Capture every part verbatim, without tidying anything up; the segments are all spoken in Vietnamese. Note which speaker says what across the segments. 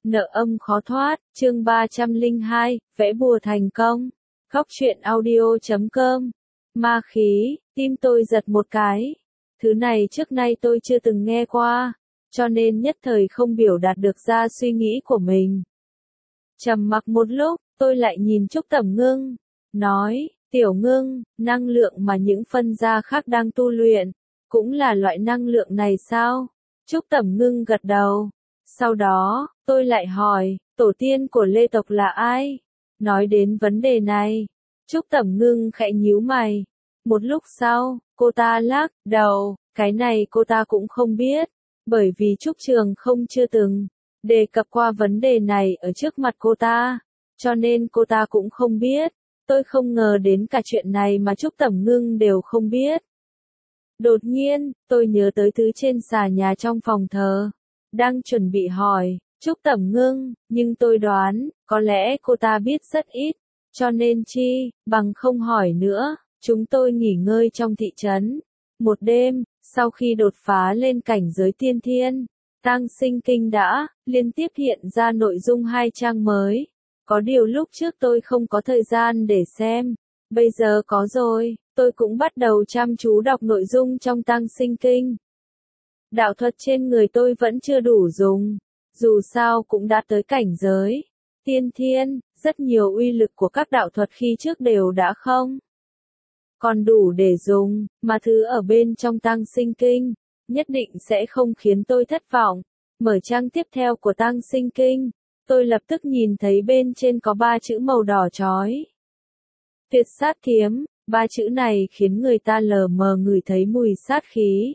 Speaker 1: Nợ âm khó thoát, chương ba trăm lẻ hai, vẽ bùa thành công. Góc truyện audio chấm com. Ma khí, tim tôi giật một cái. Thứ này trước nay tôi chưa từng nghe qua, cho nên nhất thời không biểu đạt được ra suy nghĩ của mình. Trầm mặc một lúc, tôi lại nhìn Trúc Tẩm Ngưng, nói, Tiểu Ngưng, năng lượng mà những phân gia khác đang tu luyện, cũng là loại năng lượng này sao? Trúc Tẩm Ngưng gật đầu. Sau đó, tôi lại hỏi, tổ tiên của Lê tộc là ai? Nói đến vấn đề này, Trúc Tẩm Ngưng khẽ nhíu mày. Một lúc sau, cô ta lắc đầu, cái này cô ta cũng không biết, bởi vì Trúc Trường không chưa từng đề cập qua vấn đề này ở trước mặt cô ta, cho nên cô ta cũng không biết. Tôi không ngờ đến cả chuyện này mà Trúc Tẩm Ngưng đều không biết. Đột nhiên, tôi nhớ tới thứ trên xà nhà trong phòng thờ. Đang chuẩn bị hỏi, Trúc Tẩm Ngưng, nhưng tôi đoán, có lẽ cô ta biết rất ít, cho nên chi, bằng không hỏi nữa. Chúng tôi nghỉ ngơi trong thị trấn. Một đêm, sau khi đột phá lên cảnh giới tiên thiên, Tang Sinh Kinh đã liên tiếp hiện ra nội dung hai trang mới. Có điều lúc trước tôi không có thời gian để xem, bây giờ có rồi, tôi cũng bắt đầu chăm chú đọc nội dung trong Tang Sinh Kinh. Đạo thuật trên người tôi vẫn chưa đủ dùng, dù sao cũng đã tới cảnh giới tiên thiên, rất nhiều uy lực của các đạo thuật khi trước đều đã không còn đủ để dùng, mà thứ ở bên trong Tang Sinh Kinh, nhất định sẽ không khiến tôi thất vọng. Mở trang tiếp theo của Tang Sinh Kinh, tôi lập tức nhìn thấy bên trên có ba chữ màu đỏ chói. Tuyệt sát kiếm, ba chữ này khiến người ta lờ mờ ngửi thấy mùi sát khí.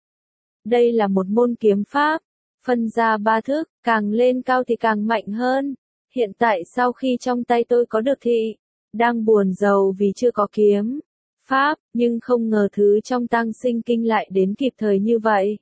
Speaker 1: Đây là một môn kiếm pháp, phân ra ba thức, càng lên cao thì càng mạnh hơn. Hiện tại sau khi trong tay tôi có được thị, đang buồn rầu vì chưa có kiếm pháp, nhưng không ngờ thứ trong Tang Sinh Kinh lại đến kịp thời như vậy.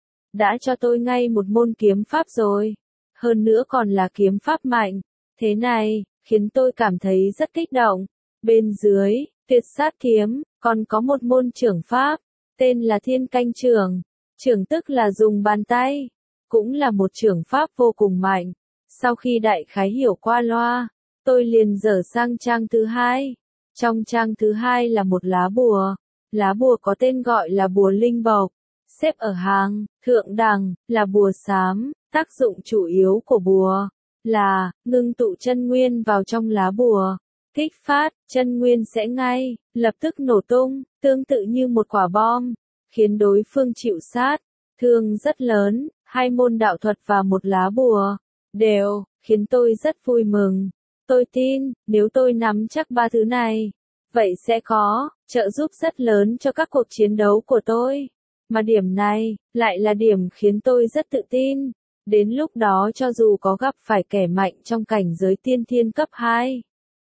Speaker 1: Đã cho tôi ngay một môn kiếm pháp rồi, hơn nữa còn là kiếm pháp mạnh. Thế này, khiến tôi cảm thấy rất kích động. Bên dưới, tuyệt sát kiếm, còn có một môn trưởng pháp, tên là Thiên Canh Trưởng. Trưởng tức là dùng bàn tay, cũng là một trưởng pháp vô cùng mạnh. Sau khi đại khái hiểu qua loa, tôi liền dở sang trang thứ hai. Trong trang thứ hai là một lá bùa. Lá bùa có tên gọi là bùa linh bộc, xếp ở hàng thượng đẳng, là bùa xám. Tác dụng chủ yếu của bùa là ngưng tụ chân nguyên vào trong lá bùa, kích phát, chân nguyên sẽ ngay lập tức nổ tung, tương tự như một quả bom, khiến đối phương chịu sát thương rất lớn. Hai môn đạo thuật và một lá bùa đều khiến tôi rất vui mừng. Tôi tin, nếu tôi nắm chắc ba thứ này, vậy sẽ có trợ giúp rất lớn cho các cuộc chiến đấu của tôi. Mà điểm này, lại là điểm khiến tôi rất tự tin. Đến lúc đó cho dù có gặp phải kẻ mạnh trong cảnh giới tiên thiên cấp hai,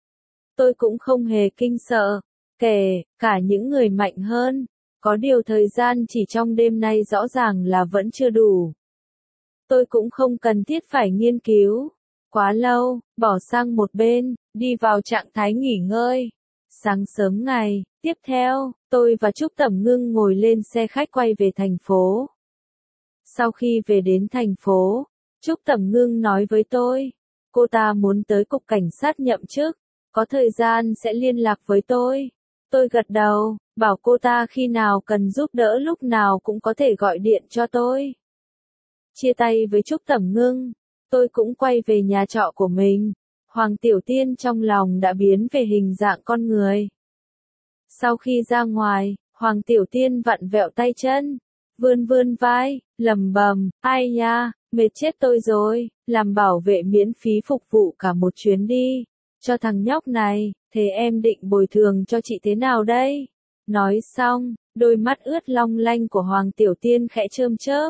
Speaker 1: tôi cũng không hề kinh sợ, kể cả những người mạnh hơn. Có điều thời gian chỉ trong đêm nay rõ ràng là vẫn chưa đủ. Tôi cũng không cần thiết phải nghiên cứu quá lâu, bỏ sang một bên, đi vào trạng thái nghỉ ngơi. Sáng sớm ngày tiếp theo, tôi và Trúc Tẩm Ngưng ngồi lên xe khách quay về thành phố. Sau khi về đến thành phố, Trúc Tẩm Ngưng nói với tôi, cô ta muốn tới cục cảnh sát nhậm chức, có thời gian sẽ liên lạc với tôi. Tôi gật đầu, bảo cô ta khi nào cần giúp đỡ lúc nào cũng có thể gọi điện cho tôi. Chia tay với Trúc Tẩm Ngưng, tôi cũng quay về nhà trọ của mình. Hoàng Tiểu Tiên trong lòng đã biến về hình dạng con người. Sau khi ra ngoài, Hoàng Tiểu Tiên vặn vẹo tay chân, vươn vươn vai, lầm bầm, ai nha, mệt chết tôi rồi, làm bảo vệ miễn phí phục vụ cả một chuyến đi, cho thằng nhóc này, thế em định bồi thường cho chị thế nào đây? Nói xong, đôi mắt ướt long lanh của Hoàng Tiểu Tiên khẽ chớm chớp.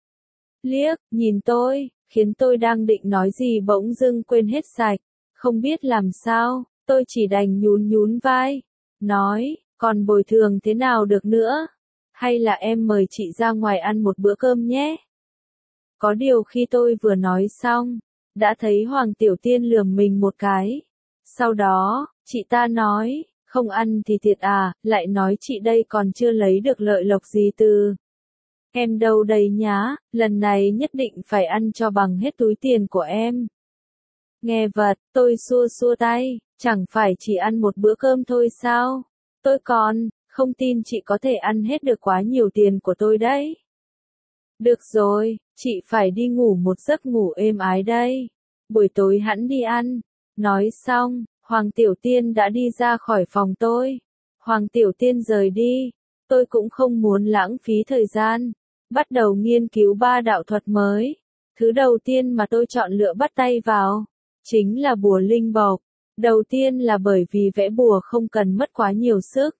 Speaker 1: Liếc, nhìn tôi, khiến tôi đang định nói gì bỗng dưng quên hết sạch, không biết làm sao, tôi chỉ đành nhún nhún vai, nói, còn bồi thường thế nào được nữa? Hay là em mời chị ra ngoài ăn một bữa cơm nhé? Có điều khi tôi vừa nói xong, đã thấy Hoàng Tiểu Tiên lườm mình một cái. Sau đó, chị ta nói, không ăn thì thiệt à, lại nói chị đây còn chưa lấy được lợi lộc gì từ Em đâu đấy nhá, lần này nhất định phải ăn cho bằng hết túi tiền của em. Nghe vật, tôi xua xua tay, chẳng phải chỉ ăn một bữa cơm thôi sao? Tôi còn, không tin chị có thể ăn hết được quá nhiều tiền của tôi đấy. Được rồi, chị phải đi ngủ một giấc ngủ êm ái đây. Buổi tối hẵng đi ăn. Nói xong, Hoàng Tiểu Tiên đã đi ra khỏi phòng tôi. Hoàng Tiểu Tiên rời đi. Tôi cũng không muốn lãng phí thời gian. Bắt đầu nghiên cứu ba đạo thuật mới. Thứ đầu tiên mà tôi chọn lựa bắt tay vào, chính là bùa linh bộc. Đầu tiên là bởi vì vẽ bùa không cần mất quá nhiều sức.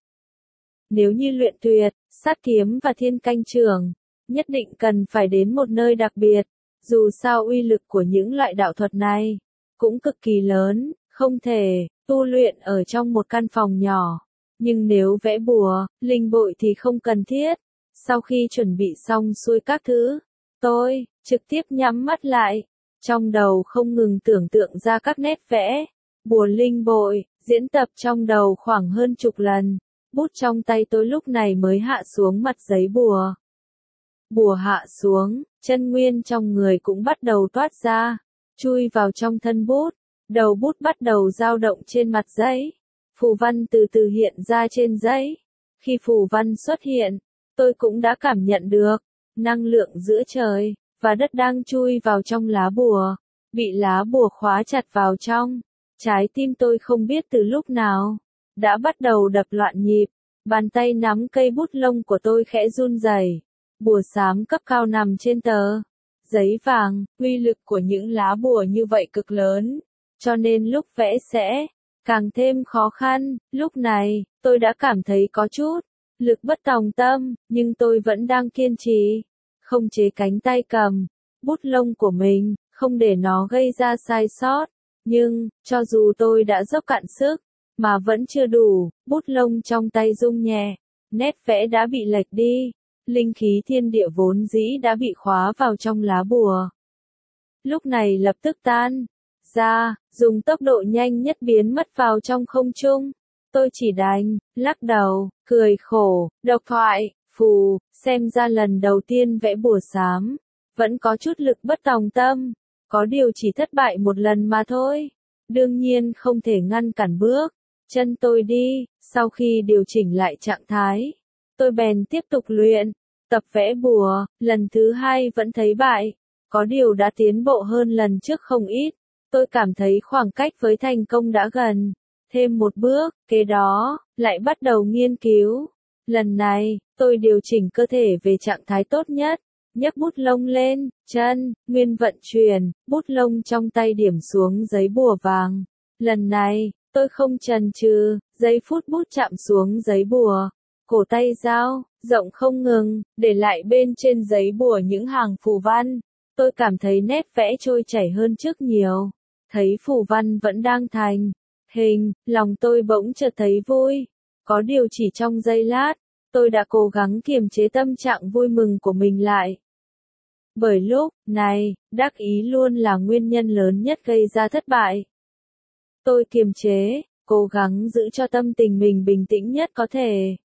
Speaker 1: Nếu như luyện tuyệt, sát kiếm và thiên canh trường, nhất định cần phải đến một nơi đặc biệt. Dù sao uy lực của những loại đạo thuật này cũng cực kỳ lớn, không thể tu luyện ở trong một căn phòng nhỏ. Nhưng nếu vẽ bùa, linh bội thì không cần thiết. Sau khi chuẩn bị xong xuôi các thứ, tôi trực tiếp nhắm mắt lại, trong đầu không ngừng tưởng tượng ra các nét vẽ. Bùa linh bội, diễn tập trong đầu khoảng hơn chục lần. Bút trong tay tôi lúc này mới hạ xuống mặt giấy bùa. Bùa hạ xuống, chân nguyên trong người cũng bắt đầu toát ra, chui vào trong thân bút. Đầu bút bắt đầu dao động trên mặt giấy. Phù văn từ từ hiện ra trên giấy. Khi phù văn xuất hiện, tôi cũng đã cảm nhận được năng lượng giữa trời và đất đang chui vào trong lá bùa, bị lá bùa khóa chặt vào trong. Trái tim tôi không biết từ lúc nào đã bắt đầu đập loạn nhịp, bàn tay nắm cây bút lông của tôi khẽ run rẩy. Bùa xám cấp cao nằm trên tờ giấy vàng, uy lực của những lá bùa như vậy cực lớn, cho nên lúc vẽ sẽ càng thêm khó khăn. Lúc này, tôi đã cảm thấy có chút lực bất tòng tâm, nhưng tôi vẫn đang kiên trì, không chế cánh tay cầm bút lông của mình, không để nó gây ra sai sót. Nhưng, cho dù tôi đã dốc cạn sức, mà vẫn chưa đủ, bút lông trong tay rung nhẹ, nét vẽ đã bị lệch đi, linh khí thiên địa vốn dĩ đã bị khóa vào trong lá bùa. Lúc này lập tức tan ra, dùng tốc độ nhanh nhất biến mất vào trong không trung. Tôi chỉ đành lắc đầu, cười khổ, độc thoại, phù, xem ra lần đầu tiên vẽ bùa xám, vẫn có chút lực bất tòng tâm, có điều chỉ thất bại một lần mà thôi. Đương nhiên không thể ngăn cản bước chân tôi đi. Sau khi điều chỉnh lại trạng thái, tôi bèn tiếp tục luyện, tập vẽ bùa. Lần thứ hai vẫn thấy bại, có điều đã tiến bộ hơn lần trước không ít. Tôi cảm thấy khoảng cách với thành công đã gần thêm một bước. Kế đó, lại bắt đầu nghiên cứu. Lần này, tôi điều chỉnh cơ thể về trạng thái tốt nhất, nhấc bút lông lên, chân, nguyên vận chuyển, bút lông trong tay điểm xuống giấy bùa vàng. Lần này, tôi không chần chừ, giây phút bút chạm xuống giấy bùa, cổ tay dao rộng không ngừng, để lại bên trên giấy bùa những hàng phù văn. Tôi cảm thấy nét vẽ trôi chảy hơn trước nhiều. Thấy phù văn vẫn đang thành hình, lòng tôi bỗng chợt thấy vui. Có điều chỉ trong giây lát, tôi đã cố gắng kiềm chế tâm trạng vui mừng của mình lại. Bởi lúc này, đắc ý luôn là nguyên nhân lớn nhất gây ra thất bại. Tôi kiềm chế, cố gắng giữ cho tâm tình mình bình tĩnh nhất có thể.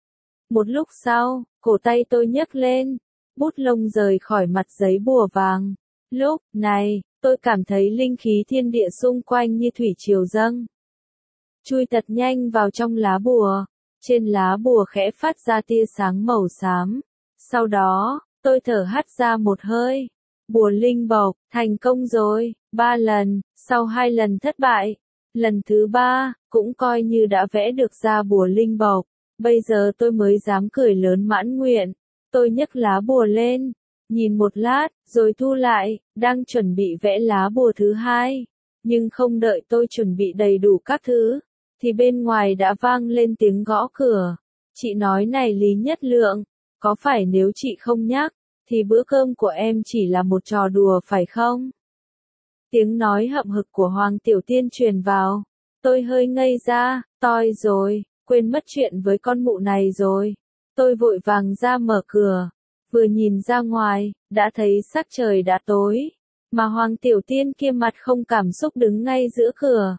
Speaker 1: Một lúc sau, cổ tay tôi nhấc lên, bút lông rời khỏi mặt giấy bùa vàng. Lúc này, tôi cảm thấy linh khí thiên địa xung quanh như thủy triều dâng, chui thật nhanh vào trong lá bùa. Trên lá bùa khẽ phát ra tia sáng màu xám. Sau đó, tôi thở hắt ra một hơi. Bùa linh bộc, thành công rồi. Ba lần, sau hai lần thất bại, lần thứ ba, cũng coi như đã vẽ được ra bùa linh bộc. Bây giờ tôi mới dám cười lớn mãn nguyện. Tôi nhấc lá bùa lên, nhìn một lát, rồi thu lại, đang chuẩn bị vẽ lá bùa thứ hai. Nhưng không đợi tôi chuẩn bị đầy đủ các thứ, thì bên ngoài đã vang lên tiếng gõ cửa. Chị nói này Lý Nhất Lượng, có phải nếu chị không nhắc, thì bữa cơm của em chỉ là một trò đùa phải không? Tiếng nói hậm hực của Hoàng Tiểu Tiên truyền vào. Tôi hơi ngây ra, toi rồi, quên mất chuyện với con mụ này rồi. Tôi vội vàng ra mở cửa, vừa nhìn ra ngoài, đã thấy sắc trời đã tối, mà Hoàng Tiểu Tiên kia mặt không cảm xúc đứng ngay giữa cửa.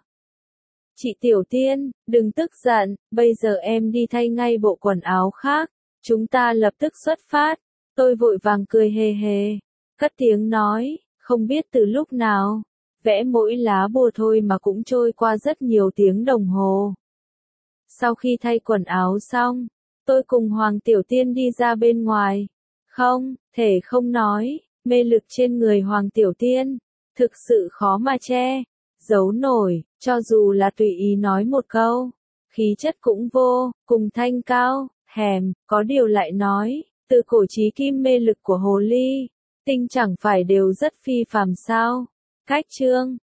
Speaker 1: Chị Tiểu Tiên, đừng tức giận, bây giờ em đi thay ngay bộ quần áo khác, chúng ta lập tức xuất phát. Tôi vội vàng cười hề hề, cất tiếng nói, không biết từ lúc nào, vẽ mỗi lá bùa thôi mà cũng trôi qua rất nhiều tiếng đồng hồ. Sau khi thay quần áo xong, tôi cùng Hoàng Tiểu Tiên đi ra bên ngoài. Không, thể không nói, mê lực trên người Hoàng Tiểu Tiên, thực sự khó mà che, giấu nổi, cho dù là tùy ý nói một câu, khí chất cũng vô, cùng thanh cao, hèm, có điều lại nói, từ cổ chí kim mê lực của hồ ly, tinh chẳng phải đều rất phi phàm sao. Cách chương